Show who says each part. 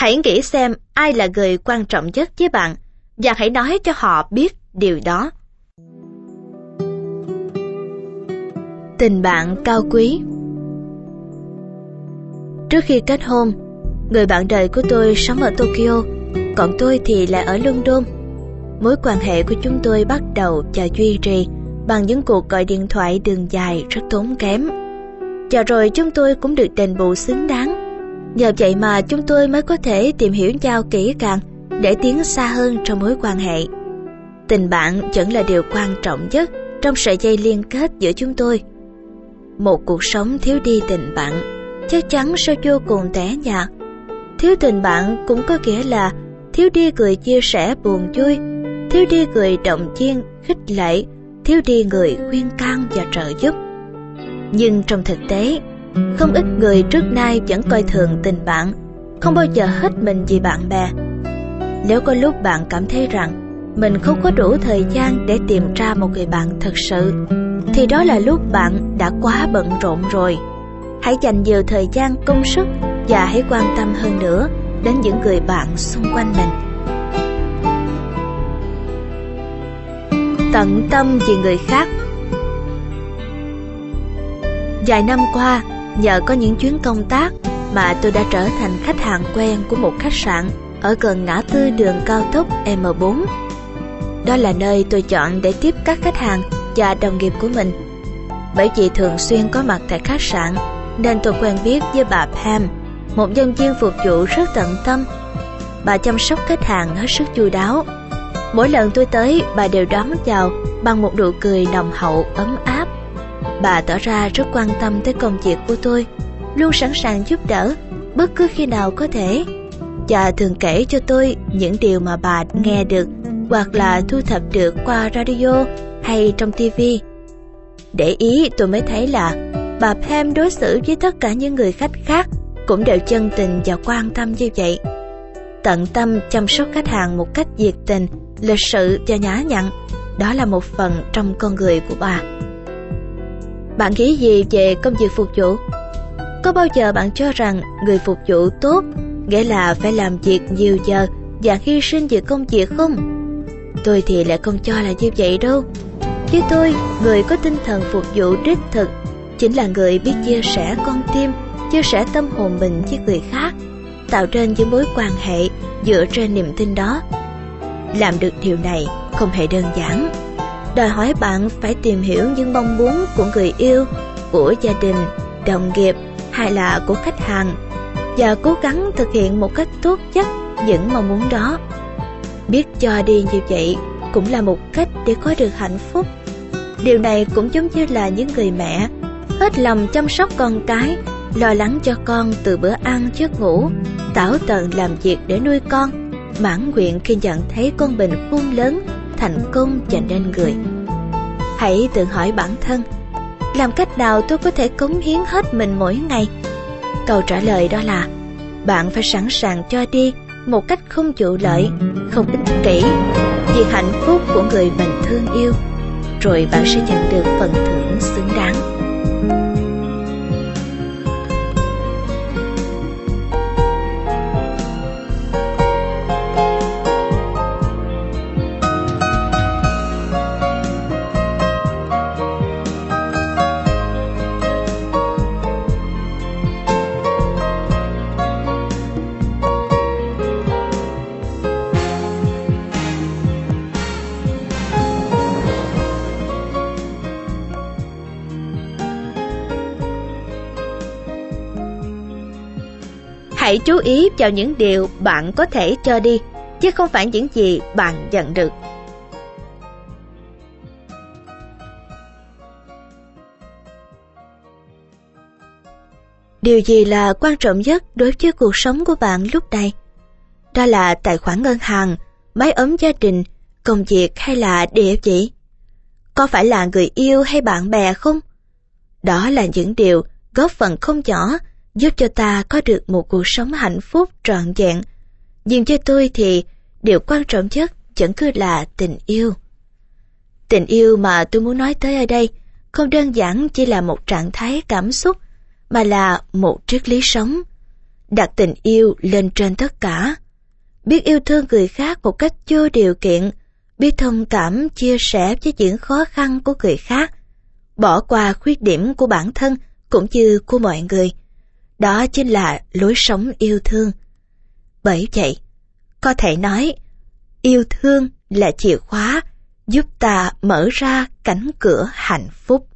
Speaker 1: Hãy nghĩ xem ai là người quan trọng nhất với bạn và hãy nói cho họ biết điều đó. Tình bạn cao quý. Trước khi kết hôn, người bạn đời của tôi sống ở Tokyo, còn tôi thì lại ở London. Mối quan hệ của chúng tôi bắt đầu và duy trì bằng những cuộc gọi điện thoại đường dài rất tốn kém. Và rồi chúng tôi cũng được đền bù xứng đáng. Nhờ vậy mà chúng tôi mới có thể tìm hiểu nhau kỹ càng để tiến xa hơn trong mối quan hệ. Tình bạn vẫn là điều quan trọng nhất trong sợi dây liên kết giữa chúng tôi. Một cuộc sống thiếu đi tình bạn chắc chắn sẽ vô cùng tẻ nhạt. Thiếu tình bạn cũng có nghĩa là thiếu đi người chia sẻ buồn vui, thiếu đi người động viên, khích lệ, thiếu đi người khuyên can và trợ giúp. Nhưng trong thực tế, không ít người trước nay vẫn coi thường tình bạn, không bao giờ hết mình vì bạn bè. Nếu có lúc bạn cảm thấy rằng mình không có đủ thời gian để tìm ra một người bạn thực sự, thì đó là lúc bạn đã quá bận rộn rồi. Hãy dành nhiều thời gian, công sức và hãy quan tâm hơn nữa đến những người bạn xung quanh mình. Tận tâm vì người khác. Vài năm qua, nhờ có những chuyến công tác mà tôi đã trở thành khách hàng quen của một khách sạn ở gần ngã tư đường cao tốc M4. Đó là nơi tôi chọn để tiếp các khách hàng và đồng nghiệp của mình. Bởi vì thường xuyên có mặt tại khách sạn nên tôi quen biết với bà Pam, một nhân viên phục vụ rất tận tâm. Bà chăm sóc khách hàng hết sức chu đáo. Mỗi lần tôi tới, bà đều đón chào bằng một nụ cười nồng hậu ấm áp. Bà tỏ ra rất quan tâm tới công việc của tôi, luôn sẵn sàng giúp đỡ bất cứ khi nào có thể, và thường kể cho tôi những điều mà bà nghe được hoặc là thu thập được qua radio hay trong TV. Để ý tôi mới thấy là bà Pam đối xử với tất cả những người khách khác cũng đều chân tình và quan tâm như vậy. Tận tâm chăm sóc khách hàng một cách nhiệt tình, lịch sự và nhã nhặn, đó là một phần trong con người của bà. Bạn nghĩ gì về công việc phục vụ? Có bao giờ bạn cho rằng người phục vụ tốt nghĩa là phải làm việc nhiều giờ và hy sinh về công việc không? Tôi thì lại không cho là như vậy đâu. Với tôi, người có tinh thần phục vụ đích thực chính là người biết chia sẻ con tim, chia sẻ tâm hồn mình với người khác, tạo nên những mối quan hệ dựa trên niềm tin đó. Làm được điều này không hề đơn giản, đòi hỏi bạn phải tìm hiểu những mong muốn của người yêu, của gia đình, đồng nghiệp hay là của khách hàng, và cố gắng thực hiện một cách tốt nhất những mong muốn đó. Biết cho đi như vậy cũng là một cách để có được hạnh phúc. Điều này cũng giống như là những người mẹ hết lòng chăm sóc con cái, lo lắng cho con từ bữa ăn giấc ngủ, tảo tận làm việc để nuôi con, mãn nguyện khi nhận thấy con mình khôn lớn, thành công và nên người. Hãy tự hỏi bản thân, làm cách nào tôi có thể cống hiến hết mình mỗi ngày? Câu trả lời đó là bạn phải sẵn sàng cho đi một cách không vụ lợi, không ích kỷ, vì hạnh phúc của người mình thương yêu, rồi bạn sẽ nhận được phần thưởng xứng đáng. Hãy chú ý vào những điều bạn có thể cho đi, chứ không phải những gì bạn nhận được. Điều gì là quan trọng nhất đối với cuộc sống của bạn lúc này? Đó là tài khoản ngân hàng, mái ấm gia đình, công việc hay là địa vị? Có phải là người yêu hay bạn bè không? Đó là những điều góp phần không nhỏ giúp cho ta có được một cuộc sống hạnh phúc trọn vẹn. Nhưng với tôi thì điều quan trọng nhất vẫn cứ là tình yêu. Tình yêu mà tôi muốn nói tới ở đây không đơn giản chỉ là một trạng thái cảm xúc, mà là một triết lý sống. đặt tình yêu lên trên tất cả. Biết yêu thương người khác một cách vô điều kiện, biết thông cảm chia sẻ với những khó khăn của người khác, bỏ qua khuyết điểm của bản thân cũng như của mọi người. Đó chính là lối sống yêu thương. Bởi vậy, có thể nói, yêu thương là chìa khóa giúp ta mở ra cánh cửa hạnh phúc.